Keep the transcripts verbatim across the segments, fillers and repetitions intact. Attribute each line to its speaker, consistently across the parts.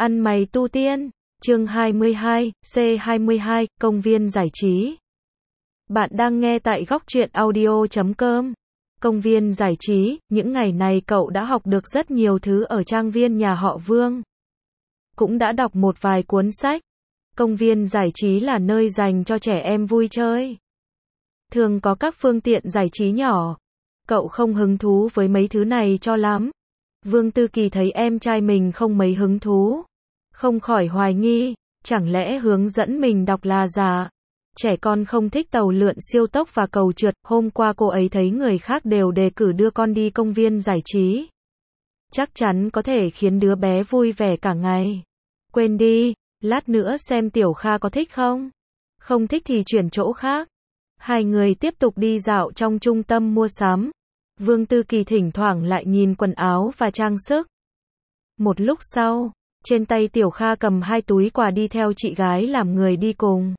Speaker 1: Ăn mày tu tiên, chương hai mươi hai, C hai mươi hai, công viên giải trí. Bạn đang nghe tại góc truyện audio chấm com. Công viên giải trí, những ngày này cậu đã học được rất nhiều thứ ở trang viên nhà họ Vương. Cũng đã đọc một vài cuốn sách. Công viên giải trí là nơi dành cho trẻ em vui chơi. Thường có các phương tiện giải trí nhỏ. Cậu không hứng thú với mấy thứ này cho lắm. Vương Tư Kỳ thấy em trai mình không mấy hứng thú. Không khỏi hoài nghi, chẳng lẽ hướng dẫn mình đọc là giả? Trẻ con không thích tàu lượn siêu tốc và cầu trượt, hôm qua cô ấy thấy người khác đều đề cử đưa con đi công viên giải trí. Chắc chắn có thể khiến đứa bé vui vẻ cả ngày. Quên đi, lát nữa xem Tiểu Kha có thích không? Không thích thì chuyển chỗ khác. Hai người tiếp tục đi dạo trong trung tâm mua sắm. Vương Tư Kỳ thỉnh thoảng lại nhìn quần áo và trang sức. Một lúc sau, trên tay Tiểu Kha cầm hai túi quà đi theo chị gái làm người đi cùng.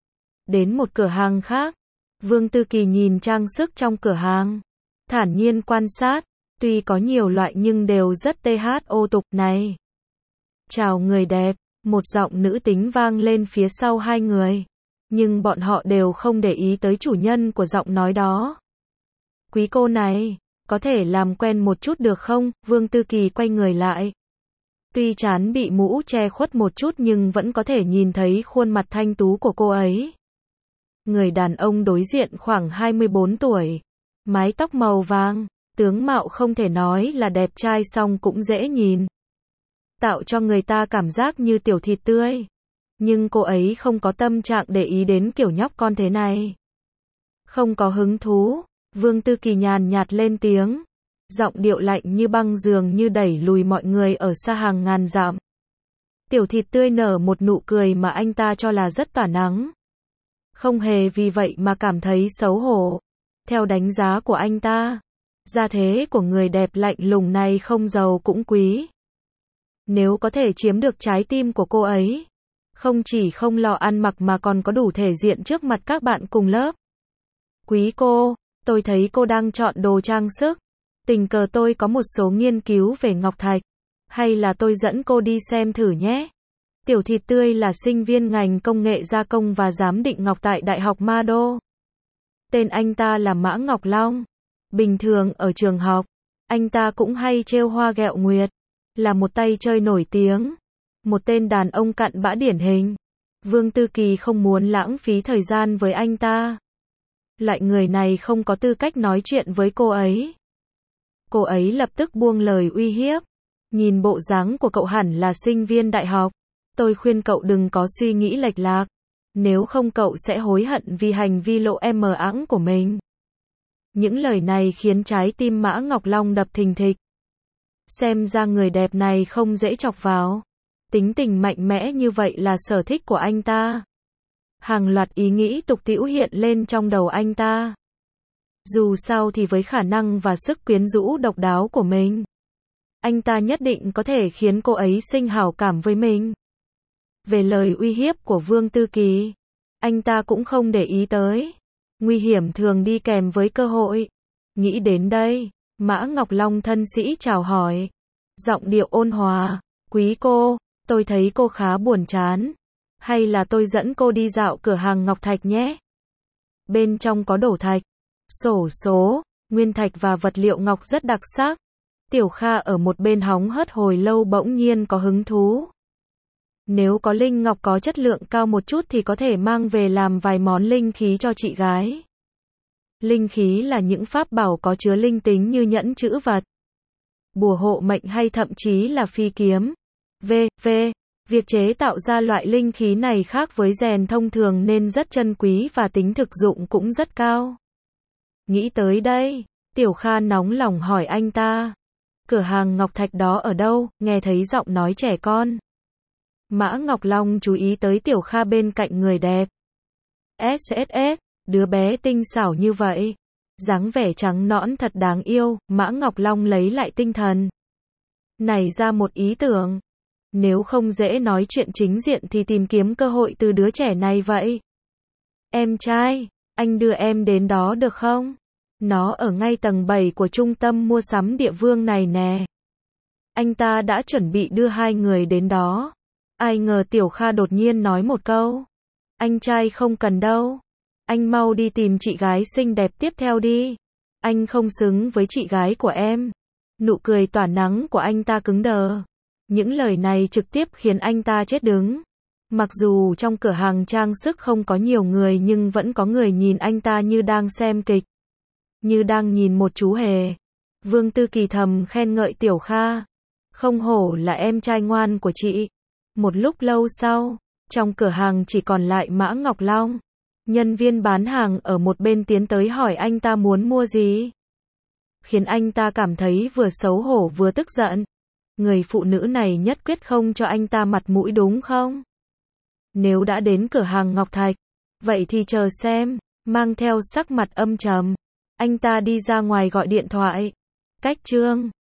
Speaker 1: Đến một cửa hàng khác, Vương Tư Kỳ nhìn trang sức trong cửa hàng. Thản nhiên quan sát, tuy có nhiều loại nhưng đều rất thô tục này. Chào người đẹp, một giọng nữ tính vang lên phía sau hai người. Nhưng bọn họ đều không để ý tới chủ nhân của giọng nói đó. Quý cô này, có thể làm quen một chút được không? Vương Tư Kỳ quay người lại. Tuy trán bị mũ che khuất một chút nhưng vẫn có thể nhìn thấy khuôn mặt thanh tú của cô ấy. Người đàn ông đối diện khoảng hai mươi bốn tuổi. Mái tóc màu vàng, tướng mạo không thể nói là đẹp trai song cũng dễ nhìn. Tạo cho người ta cảm giác như tiểu thịt tươi. Nhưng cô ấy không có tâm trạng để ý đến kiểu nhóc con thế này. Không có hứng thú. Vương Tư Kỳ nhàn nhạt lên tiếng. Giọng điệu lạnh như băng dường như đẩy lùi mọi người ở xa hàng ngàn dặm. Tiểu thịt tươi nở một nụ cười mà anh ta cho là rất tỏa nắng. Không hề vì vậy mà cảm thấy xấu hổ. Theo đánh giá của anh ta, gia thế của người đẹp lạnh lùng này không giàu cũng quý. Nếu có thể chiếm được trái tim của cô ấy, không chỉ không lo ăn mặc mà còn có đủ thể diện trước mặt các bạn cùng lớp. Quý cô, tôi thấy cô đang chọn đồ trang sức. Tình cờ tôi có một số nghiên cứu về ngọc thạch. Hay là tôi dẫn cô đi xem thử nhé. Tiểu thịt tươi là sinh viên ngành công nghệ gia công và giám định ngọc tại Đại học Ma Đô. Tên anh ta là Mã Ngọc Long. Bình thường ở trường học, anh ta cũng hay trêu hoa ghẹo nguyệt. Là một tay chơi nổi tiếng. Một tên đàn ông cặn bã điển hình. Vương Tư Kỳ không muốn lãng phí thời gian với anh ta. Loại người này không có tư cách nói chuyện với cô ấy. Cô ấy lập tức buông lời uy hiếp. Nhìn bộ dáng của cậu hẳn là sinh viên đại học. Tôi khuyên cậu đừng có suy nghĩ lệch lạc. Nếu không cậu sẽ hối hận vì hành vi lộ em mờ ẵng của mình. Những lời này khiến trái tim Mã Ngọc Long đập thình thịch. Xem ra người đẹp này không dễ chọc vào. Tính tình mạnh mẽ như vậy là sở thích của anh ta. Hàng loạt ý nghĩ tục tĩu hiện lên trong đầu anh ta. Dù sao thì với khả năng và sức quyến rũ độc đáo của mình, anh ta nhất định có thể khiến cô ấy sinh hảo cảm với mình. Về lời uy hiếp của Vương Tư Kỳ, anh ta cũng không để ý tới. Nguy hiểm thường đi kèm với cơ hội. Nghĩ đến đây, Mã Ngọc Long thân sĩ chào hỏi. Giọng điệu ôn hòa. Quý cô, tôi thấy cô khá buồn chán. Hay là tôi dẫn cô đi dạo cửa hàng ngọc thạch nhé. Bên trong có đổ thạch, xổ số, nguyên thạch và vật liệu ngọc rất đặc sắc. Tiểu Kha ở một bên hóng hớt hồi lâu bỗng nhiên có hứng thú. Nếu có linh ngọc có chất lượng cao một chút thì có thể mang về làm vài món linh khí cho chị gái. Linh khí là những pháp bảo có chứa linh tính như nhẫn chữ vật, bùa hộ mệnh hay thậm chí là phi kiếm. vê vê Việc chế tạo ra loại linh khí này khác với rèn thông thường nên rất chân quý và tính thực dụng cũng rất cao. Nghĩ tới đây, Tiểu Kha nóng lòng hỏi anh ta. Cửa hàng ngọc thạch đó ở đâu? Nghe thấy giọng nói trẻ con. Mã Ngọc Long chú ý tới Tiểu Kha bên cạnh người đẹp. ét ét ét, đứa bé tinh xảo như vậy. Dáng vẻ trắng nõn thật đáng yêu, Mã Ngọc Long lấy lại tinh thần. Nảy ra một ý tưởng. Nếu không dễ nói chuyện chính diện thì tìm kiếm cơ hội từ đứa trẻ này vậy. Em trai, anh đưa em đến đó được không? Nó ở ngay tầng bảy của trung tâm mua sắm địa vương này nè. Anh ta đã chuẩn bị đưa hai người đến đó. Ai ngờ Tiểu Kha đột nhiên nói một câu. Anh trai không cần đâu. Anh mau đi tìm chị gái xinh đẹp tiếp theo đi. Anh không xứng với chị gái của em. Nụ cười tỏa nắng của anh ta cứng đờ. Những lời này trực tiếp khiến anh ta chết đứng. Mặc dù trong cửa hàng trang sức không có nhiều người nhưng vẫn có người nhìn anh ta như đang xem kịch. Như đang nhìn một chú hề. Vương Tư Kỳ thầm khen ngợi Tiểu Kha. Không hổ là em trai ngoan của chị. Một lúc lâu sau, trong cửa hàng chỉ còn lại Mã Ngọc Long. Nhân viên bán hàng ở một bên tiến tới hỏi anh ta muốn mua gì. Khiến anh ta cảm thấy vừa xấu hổ vừa tức giận. Người phụ nữ này nhất quyết không cho anh ta mặt mũi đúng không? Nếu đã đến cửa hàng Ngọc Thạch, vậy thì chờ xem. Mang theo sắc mặt âm trầm, anh ta đi ra ngoài gọi điện thoại. Cách chương